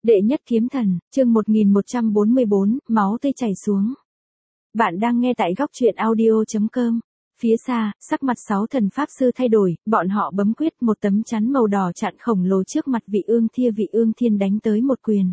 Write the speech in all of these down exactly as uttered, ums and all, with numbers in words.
Đệ nhất kiếm thần, chương một nghìn một trăm bốn mươi bốn, máu tươi chảy xuống. Bạn đang nghe tại góc truyện audio chấm com. Phía xa, sắc mặt sáu thần pháp sư thay đổi, bọn họ bấm quyết, một tấm chắn màu đỏ chặn khổng lồ trước mặt Vị Ương Thia. Vị Ương Thiên đánh tới một quyền.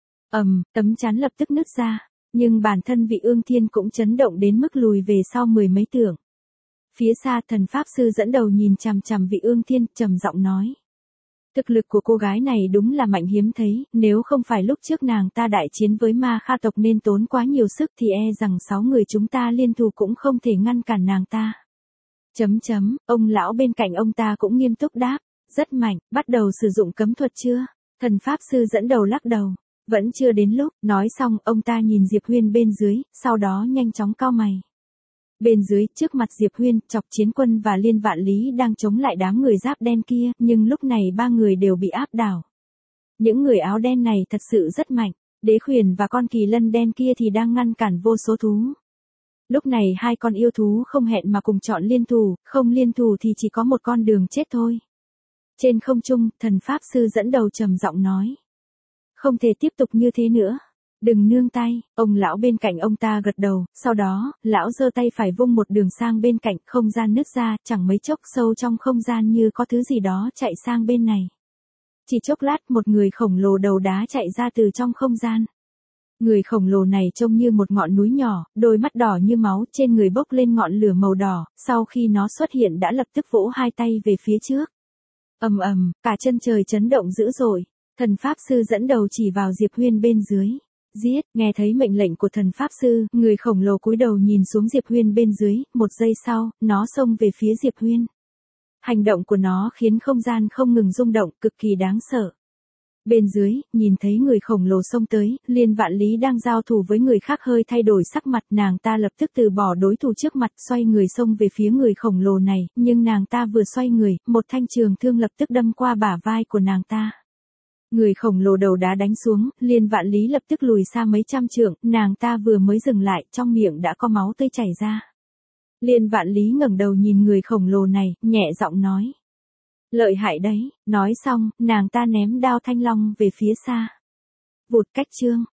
Ầm, tấm chắn lập tức nứt ra, nhưng bản thân Vị Ương Thiên cũng chấn động đến mức lùi về sau mười mấy trượng. Phía xa, thần pháp sư dẫn đầu nhìn chằm chằm Vị Ương Thiên, trầm giọng nói: thực lực của cô gái này đúng là mạnh hiếm thấy, nếu không phải lúc trước nàng ta đại chiến với ma kha tộc nên tốn quá nhiều sức thì e rằng sáu người chúng ta liên thủ cũng không thể ngăn cản nàng ta. Chấm chấm, ông lão bên cạnh ông ta cũng nghiêm túc đáp: rất mạnh, bắt đầu sử dụng cấm thuật chưa? Thần pháp sư dẫn đầu lắc đầu: vẫn chưa đến lúc. Nói xong, ông ta nhìn Diệp Huyên bên dưới, sau đó nhanh chóng cau mày. Bên dưới, trước mặt Diệp Huyên, Chọc Chiến Quân và Liên Vạn Lý đang chống lại đám người giáp đen kia, nhưng lúc này ba người đều bị áp đảo. Những người áo đen này thật sự rất mạnh, Đế Khuyển và con kỳ lân đen kia thì đang ngăn cản vô số thú. Lúc này hai con yêu thú không hẹn mà cùng chọn liên thủ, không liên thủ thì chỉ có một con đường chết thôi. Trên không trung, thần pháp sư dẫn đầu trầm giọng nói: không thể tiếp tục như thế nữa. Đừng nương tay. Ông lão bên cạnh ông ta gật đầu, sau đó, lão giơ tay phải vung một đường sang bên cạnh, không gian nứt ra, chẳng mấy chốc sâu trong không gian như có thứ gì đó chạy sang bên này. Chỉ chốc lát, một người khổng lồ đầu đá chạy ra từ trong không gian. Người khổng lồ này trông như một ngọn núi nhỏ, đôi mắt đỏ như máu, trên người bốc lên ngọn lửa màu đỏ, sau khi nó xuất hiện đã lập tức vỗ hai tay về phía trước. Ầm ầm, cả chân trời chấn động dữ dội. Thần pháp sư dẫn đầu chỉ vào Diệp Huyên bên dưới. Giết. Nghe thấy mệnh lệnh của thần pháp sư, người khổng lồ cúi đầu nhìn xuống Diệp Huyên bên dưới, một giây sau, nó xông về phía Diệp Huyên. Hành động của nó khiến không gian không ngừng rung động, cực kỳ đáng sợ. Bên dưới, nhìn thấy người khổng lồ xông tới, Liên Vạn Lý đang giao thủ với người khác hơi thay đổi sắc mặt, nàng ta lập tức từ bỏ đối thủ trước mặt, xoay người xông về phía người khổng lồ này, nhưng nàng ta vừa xoay người, một thanh trường thương lập tức đâm qua bả vai của nàng ta. Người khổng lồ đầu đá đánh xuống, Liên Vạn Lý lập tức lùi xa mấy trăm trượng, nàng ta vừa mới dừng lại, trong miệng đã có máu tươi chảy ra. Liên Vạn Lý ngẩng đầu nhìn người khổng lồ này, nhẹ giọng nói: lợi hại đấy. Nói xong, nàng ta ném đao thanh long về phía xa. Vụt. Cách chương.